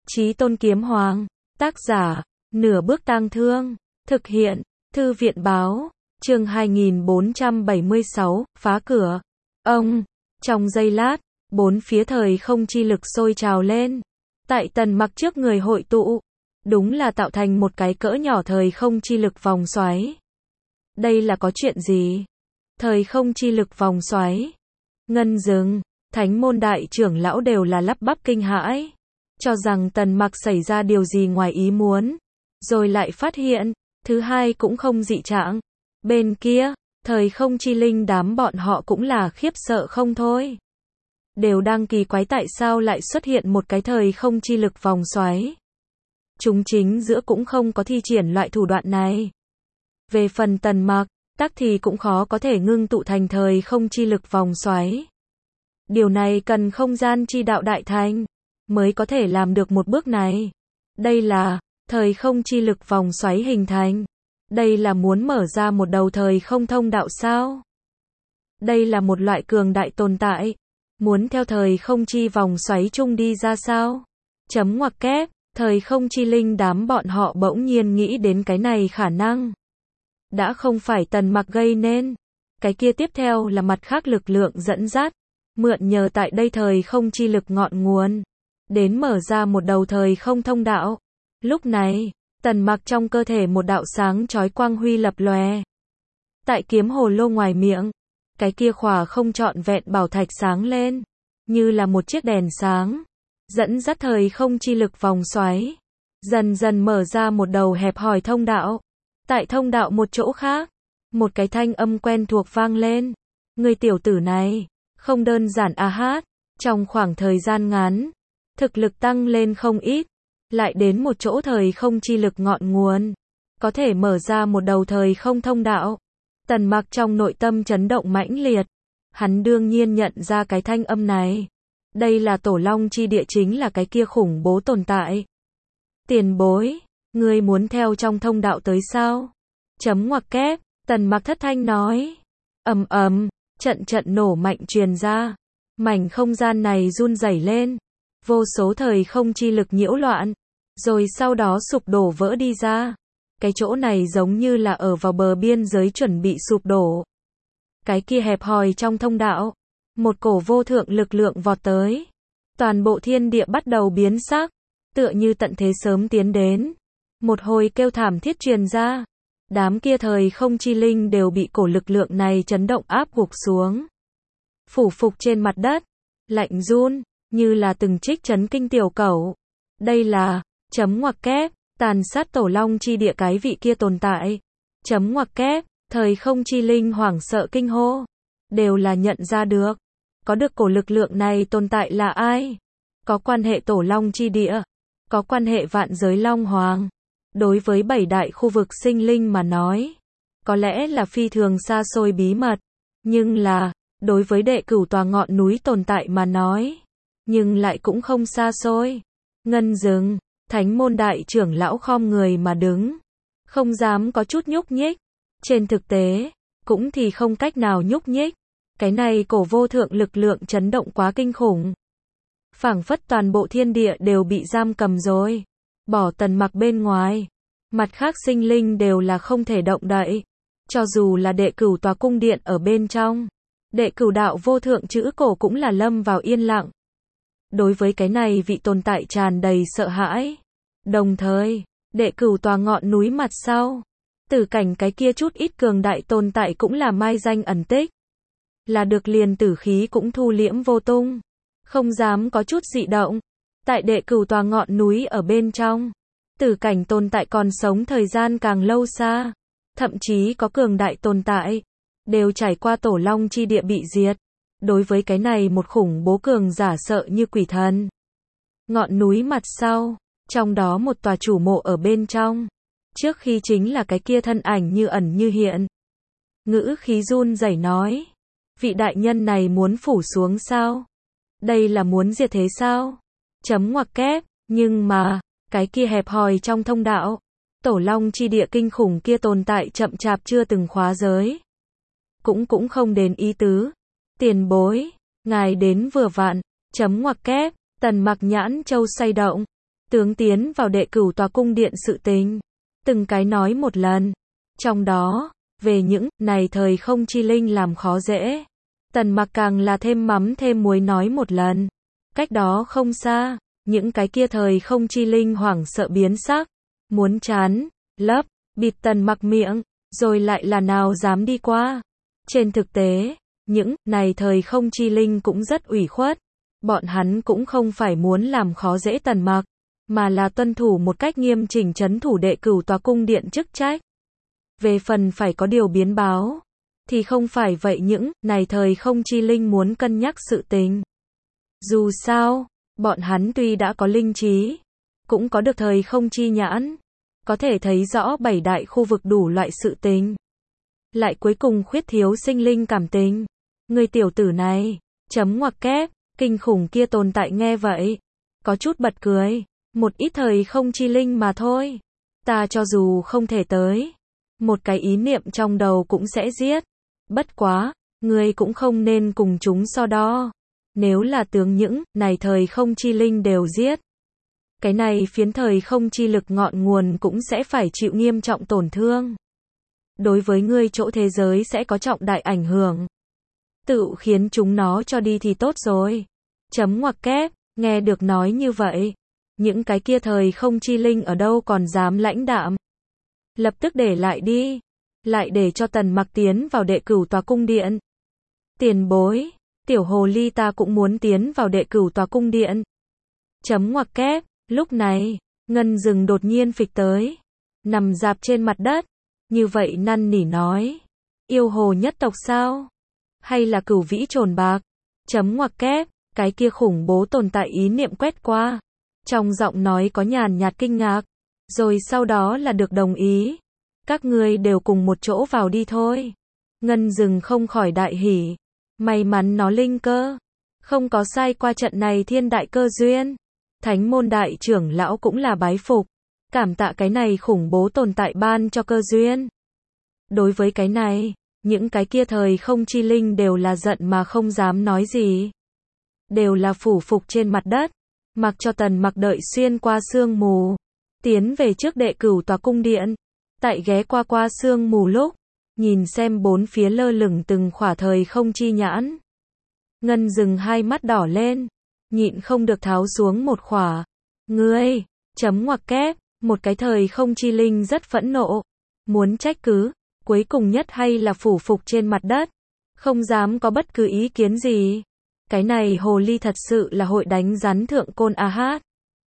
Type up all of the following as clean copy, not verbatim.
Chí Tôn Kiếm Hoàng, tác giả, Nửa Bước Tang Thương, thực hiện, Thư viện Báo, chương 2476, phá cửa. Ông, trong giây lát, bốn phía thời không chi lực sôi trào lên. Tại Tần Mặc trước người hội tụ, đúng là tạo thành một cái cỡ nhỏ thời không chi lực vòng xoáy. Đây là có chuyện gì? Thời không chi lực vòng xoáy. Ngân Dừng, Thánh môn đại trưởng lão đều là lắp bắp kinh hãi, cho rằng Tần Mặc xảy ra điều gì ngoài ý muốn, rồi lại phát hiện, thứ hai cũng không dị trạng. Bên kia, thời không chi linh đám bọn họ cũng là khiếp sợ không thôi. Đều đang kỳ quái tại sao lại xuất hiện một cái thời không chi lực vòng xoáy. Chúng chính giữa cũng không có thi triển loại thủ đoạn này. Về phần Tần Mặc, tắc thì cũng khó có thể ngưng tụ thành thời không chi lực vòng xoáy. Điều này cần không gian chi đạo đại thành mới có thể làm được một bước này. Đây là thời không chi lực vòng xoáy hình thành. Đây là muốn mở ra một đầu thời không thông đạo sao? Đây là một loại cường đại tồn tại, muốn theo thời không chi vòng xoáy chung đi ra sao? Chấm ngoặc kép, thời không chi linh đám bọn họ bỗng nhiên nghĩ đến cái này khả năng. Đã không phải Tần Mặc gây nên, cái kia tiếp theo là mặt khác lực lượng dẫn dắt, mượn nhờ tại đây thời không chi lực ngọn nguồn, đến mở ra một đầu thời không thông đạo. Lúc này, Tần Mặc trong cơ thể một đạo sáng chói quang huy lập lòe. Tại kiếm hồ lô ngoài miệng, cái kia khỏa không trọn vẹn bảo thạch sáng lên, như là một chiếc đèn sáng, dẫn dắt thời không chi lực vòng xoáy, dần dần mở ra một đầu hẹp hòi thông đạo. Tại thông đạo một chỗ khác, một cái thanh âm quen thuộc vang lên. Người tiểu tử này, không đơn giản a hát, trong khoảng thời gian ngắn, thực lực tăng lên không ít, lại đến một chỗ thời không chi lực ngọn nguồn, có thể mở ra một đầu thời không thông đạo. Tần Mặc trong nội tâm chấn động mãnh liệt, hắn đương nhiên nhận ra cái thanh âm này. Đây là Tổ Long chi địa, chính là cái kia khủng bố tồn tại. Tiền bối, ngươi muốn theo trong thông đạo tới sao? Chấm ngoặc kép, Tần Mặc thất thanh nói. Ầm ầm, trận trận nổ mạnh truyền ra, mảnh không gian này run rẩy lên, vô số thời không chi lực nhiễu loạn, rồi sau đó sụp đổ vỡ đi ra. Cái chỗ này giống như là ở vào bờ biên giới chuẩn bị sụp đổ. Cái kia hẹp hòi trong thông đạo, một cổ vô thượng lực lượng vọt tới. Toàn bộ thiên địa bắt đầu biến sắc, tựa như tận thế sớm tiến đến. Một hồi kêu thảm thiết truyền ra. Đám kia thời không chi linh đều bị cổ lực lượng này chấn động áp gục xuống. Phủ phục trên mặt đất, lạnh run, như là từng trích chấn kinh tiểu cẩu. Đây là, chấm ngoặc kép, tàn sát Tổ Long chi địa cái vị kia tồn tại. Chấm ngoặc kép, thời không chi linh hoảng sợ kinh hô. Đều là nhận ra được. Có được cổ lực lượng này tồn tại là ai? Có quan hệ Tổ Long chi địa. Có quan hệ vạn giới Long Hoàng. Đối với 7 đại khu vực sinh linh mà nói, có lẽ là phi thường xa xôi bí mật. Nhưng là, đối với đệ cửu tòa ngọn núi tồn tại mà nói, nhưng lại cũng không xa xôi. Ngân Dừng, Thánh môn đại trưởng lão khom người mà đứng, không dám có chút nhúc nhích. Trên thực tế, cũng thì không cách nào nhúc nhích. Cái này cổ vô thượng lực lượng chấn động quá kinh khủng. Phảng phất toàn bộ thiên địa đều bị giam cầm rồi. Bỏ Tần Mặc bên ngoài, mặt khác sinh linh đều là không thể động đậy. Cho dù là đệ cửu tòa cung điện ở bên trong, đệ cửu đạo vô thượng chữ cổ cũng là lâm vào yên lặng. Đối với cái này vị tồn tại tràn đầy sợ hãi. Đồng thời, đệ cửu tòa ngọn núi mặt sau, tử cảnh cái kia chút ít cường đại tồn tại cũng là mai danh ẩn tích. Là được liền tử khí cũng thu liễm vô tung, không dám có chút dị động. Tại đệ cửu tòa ngọn núi ở bên trong, tử cảnh tồn tại còn sống thời gian càng lâu xa, thậm chí có cường đại tồn tại, đều trải qua Tổ Long chi địa bị diệt. Đối với cái này một khủng bố cường giả sợ như quỷ thần. Ngọn núi mặt sau, trong đó một tòa chủ mộ ở bên trong, trước khi chính là cái kia thân ảnh như ẩn như hiện. Ngữ khí run rẩy nói, vị đại nhân này muốn phủ xuống sao? Đây là muốn diệt thế sao? Chấm ngoặc kép, nhưng mà, cái kia hẹp hòi trong thông đạo, Tổ Long chi địa kinh khủng kia tồn tại chậm chạp chưa từng khóa giới. Cũng không đến ý tứ. Tiền bối, ngài đến vừa vặn, chấm ngoặc kép, Tần Mặc nhãn châu xoay động. tướng tiến vào đệ cửu tòa cung điện sự tình. Từng cái nói một lần. Trong đó, về những này thời không chi linh làm khó dễ. Tần Mặc càng là thêm mắm thêm muối nói một lần. Cách đó không xa, những cái kia thời không chi linh hoảng sợ biến sắc. Muốn chán, lấp, bịt Tần Mặc miệng, rồi lại là nào dám đi qua. Trên thực tế, những này thời không chi linh cũng rất ủy khuất. Bọn hắn cũng không phải muốn làm khó dễ Tần Mặc, mà là tuân thủ một cách nghiêm chỉnh trấn thủ đệ cửu tòa cung điện chức trách. Về phần phải có điều biến báo, thì không phải vậy những này thời không chi linh muốn cân nhắc sự tình. Dù sao, bọn hắn tuy đã có linh trí, cũng có được thời không chi nhãn, có thể thấy rõ bảy đại khu vực đủ loại sự tình. Lại cuối cùng khuyết thiếu sinh linh cảm tình. Người tiểu tử này, chấm ngoặc kép, kinh khủng kia tồn tại nghe vậy. Có chút bật cười, một ít thời không chi linh mà thôi. Ta cho dù không thể tới, một cái ý niệm trong đầu cũng sẽ giết. Bất quá, ngươi cũng không nên cùng chúng so đo. Nếu là tướng những này thời không chi linh đều giết, cái này phiến thời không chi lực ngọn nguồn cũng sẽ phải chịu nghiêm trọng tổn thương. Đối với ngươi chỗ thế giới sẽ có trọng đại ảnh hưởng. Tự khiến chúng nó cho đi thì tốt rồi. Chấm ngoặc kép, nghe được nói như vậy. Những cái kia thời không chi linh ở đâu còn dám lãnh đạm. Lập tức để lại đi. Lại để cho Tần Mặc tiến vào đệ cửu tòa cung điện. Tiền bối, tiểu hồ ly ta cũng muốn tiến vào đệ cửu tòa cung điện. Chấm ngoặc kép, lúc này, Ngân Dừng đột nhiên phịch tới. Nằm dạp trên mặt đất. Như vậy năn nỉ nói. Yêu hồ nhất tộc sao? Hay là cửu vĩ trồn bạc? Chấm ngoặc kép, cái kia khủng bố tồn tại ý niệm quét qua. Trong giọng nói có nhàn nhạt kinh ngạc. Rồi sau đó là được đồng ý. Các ngươi đều cùng một chỗ vào đi thôi. Ngân Dừng không khỏi đại hỉ. May mắn nó linh cơ. Không có sai qua trận này thiên đại cơ duyên. Thánh môn đại trưởng lão cũng là bái phục. Cảm tạ cái này khủng bố tồn tại ban cho cơ duyên. Đối với cái này, những cái kia thời không chi linh đều là giận mà không dám nói gì. Đều là phủ phục trên mặt đất. Mặc cho Tần Mặc đợi xuyên qua sương mù. Tiến về trước đệ cửu tòa cung điện. Tại ghé qua sương mù lúc. Nhìn xem bốn phía lơ lửng từng khỏa thời không chi nhãn. Ngân Dừng hai mắt đỏ lên. Nhịn không được tháo xuống một khỏa. Ngươi, chấm ngoặc kép, một cái thời không chi linh rất phẫn nộ. Muốn trách cứ, cuối cùng nhất hay là phủ phục trên mặt đất. Không dám có bất cứ ý kiến gì. Cái này hồ ly thật sự là hội đánh rắn thượng côn a hát.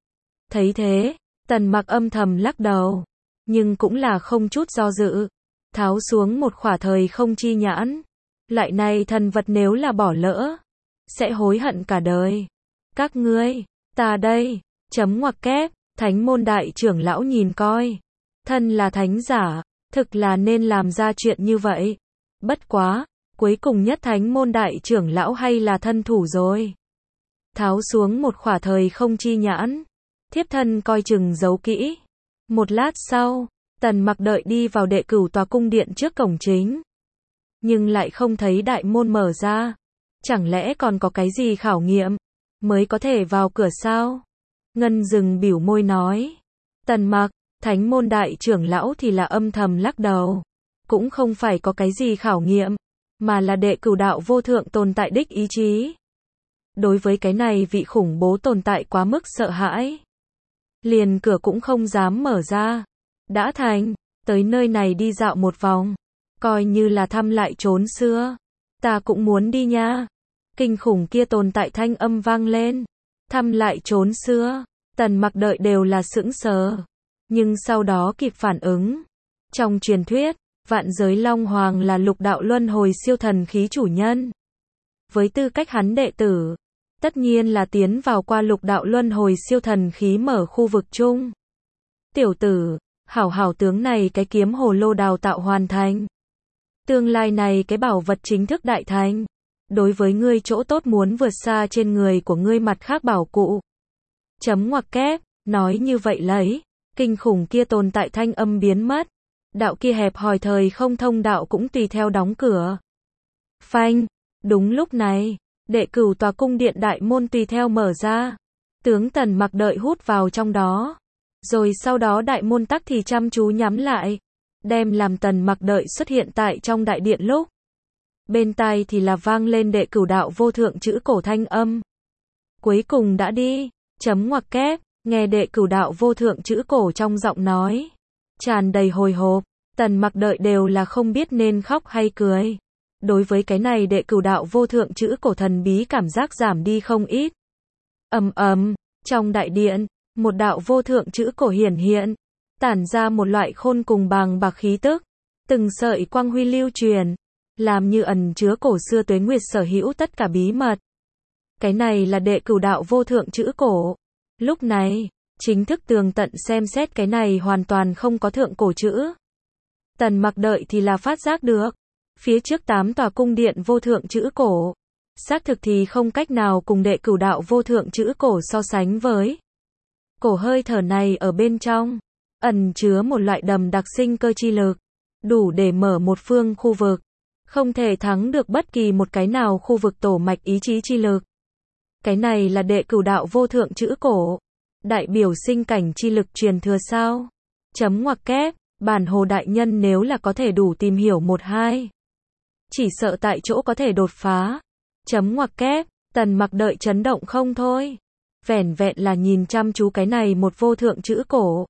Thấy thế, Tần Mặc âm thầm lắc đầu. Nhưng cũng là không chút do dự. Tháo xuống một khỏa thời không chi nhãn. Lại này thần vật nếu là bỏ lỡ, sẽ hối hận cả đời. Các ngươi, ta đây, chấm ngoặc kép, thánh môn đại trưởng lão nhìn coi. Thân là thánh giả, thực là nên làm ra chuyện như vậy. Bất quá, cuối cùng nhất thánh môn đại trưởng lão hay là thân thủ rồi. Tháo xuống một khỏa thời không chi nhãn. Thiếp thân coi chừng giấu kỹ. Một lát sau, Tần Mặc đợi đi vào đệ cửu tòa cung điện trước cổng chính. Nhưng lại không thấy đại môn mở ra. Chẳng lẽ còn có cái gì khảo nghiệm mới có thể vào cửa sao? Ngân Dừng bĩu môi nói. Tần Mặc, thánh môn đại trưởng lão thì là âm thầm lắc đầu. Cũng không phải có cái gì khảo nghiệm, mà là đệ cửu đạo vô thượng tồn tại đích ý chí. Đối với cái này vị khủng bố tồn tại quá mức sợ hãi. Liền cửa cũng không dám mở ra. Đã thành, tới nơi này đi dạo một vòng. Coi như là thăm lại chốn xưa. Ta cũng muốn đi nha. Kinh khủng kia tồn tại thanh âm vang lên. Thăm lại chốn xưa. Tần Mặc đợi đều là sững sờ. Nhưng sau đó kịp phản ứng. Trong truyền thuyết, vạn giới Long Hoàng là lục đạo luân hồi siêu thần khí chủ nhân. Với tư cách hắn đệ tử, tất nhiên là tiến vào qua lục đạo luân hồi siêu thần khí mở khu vực chung. Tiểu tử, hảo hảo tướng này cái kiếm hồ lô đào tạo hoàn thành. Tương lai này cái bảo vật chính thức đại thành. Đối với ngươi chỗ tốt muốn vượt xa trên người của ngươi mặt khác bảo cụ. Chấm ngoặc kép, nói như vậy lấy. Kinh khủng kia tồn tại thanh âm biến mất. Đạo kia hẹp hòi thời không thông đạo cũng tùy theo đóng cửa. Phanh, đúng lúc này, đệ cửu tòa cung điện đại môn tùy theo mở ra. Tướng Tần Mặc đợi hút vào trong đó. Rồi sau đó đại môn tắc thì chăm chú nhắm lại. Đem làm Tần Mặc đợi xuất hiện tại trong đại điện lúc. Bên tai thì là vang lên đệ cửu đạo vô thượng chữ cổ thanh âm. Cuối cùng đã đi. Chấm ngoặc kép. Nghe đệ cửu đạo vô thượng chữ cổ trong giọng nói. Tràn đầy hồi hộp. Tần Mặc đợi đều là không biết nên khóc hay cười. Đối với cái này đệ cửu đạo vô thượng chữ cổ thần bí cảm giác giảm đi không ít. Ầm ầm, trong đại điện, một đạo vô thượng chữ cổ hiển hiện, tản ra một loại khôn cùng bàng bạc khí tức, từng sợi quang huy lưu truyền, làm như ẩn chứa cổ xưa tuế nguyệt sở hữu tất cả bí mật. Cái này là đệ cửu đạo vô thượng chữ cổ. Lúc này, chính thức tường tận xem xét cái này hoàn toàn không có thượng cổ chữ. Tần Mặc đợi thì là phát giác được, phía trước 8 tòa cung điện vô thượng chữ cổ, xác thực thì không cách nào cùng đệ cửu đạo vô thượng chữ cổ so sánh với. Cổ hơi thở này ở bên trong, ẩn chứa một loại đầm đặc sinh cơ chi lực, đủ để mở một phương khu vực, không thể thắng được bất kỳ một cái nào khu vực tổ mạch ý chí chi lực. Cái này là đệ cửu đạo vô thượng chữ cổ, đại biểu sinh cảnh chi lực truyền thừa sao? Chấm ngoặc kép, bản hồ đại nhân nếu là có thể đủ tìm hiểu một hai, chỉ sợ tại chỗ có thể đột phá. Chấm ngoặc kép, Tần Mặc đợi chấn động không thôi. Vẻn vẹn là nhìn chăm chú cái này một vô thượng chữ cổ.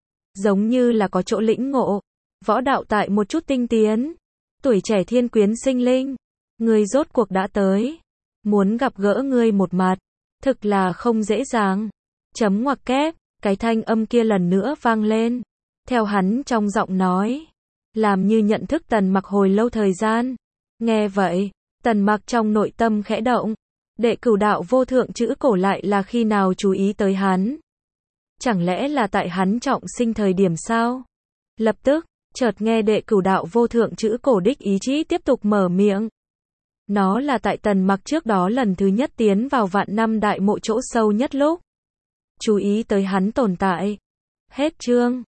Giống như là có chỗ lĩnh ngộ. Võ đạo tại một chút tinh tiến. Tuổi trẻ thiên quyến sinh linh. Ngươi rốt cuộc đã tới. Muốn gặp gỡ ngươi một mặt. Thực là không dễ dàng. Chấm ngoặc kép, cái thanh âm kia lần nữa vang lên. Theo hắn trong giọng nói. Làm như nhận thức Tần Mặc hồi lâu thời gian. Nghe vậy, Tần Mặc trong nội tâm khẽ động. Đệ cửu đạo vô thượng chữ cổ lại là khi nào chú ý tới hắn? Chẳng lẽ là tại hắn trọng sinh thời điểm sao? Lập tức, chợt nghe đệ cửu đạo vô thượng chữ cổ đích ý chí tiếp tục mở miệng. Nó là tại Tần Mặc trước đó lần thứ nhất tiến vào vạn năm đại mộ chỗ sâu nhất lúc. Chú ý tới hắn tồn tại. Hết chương.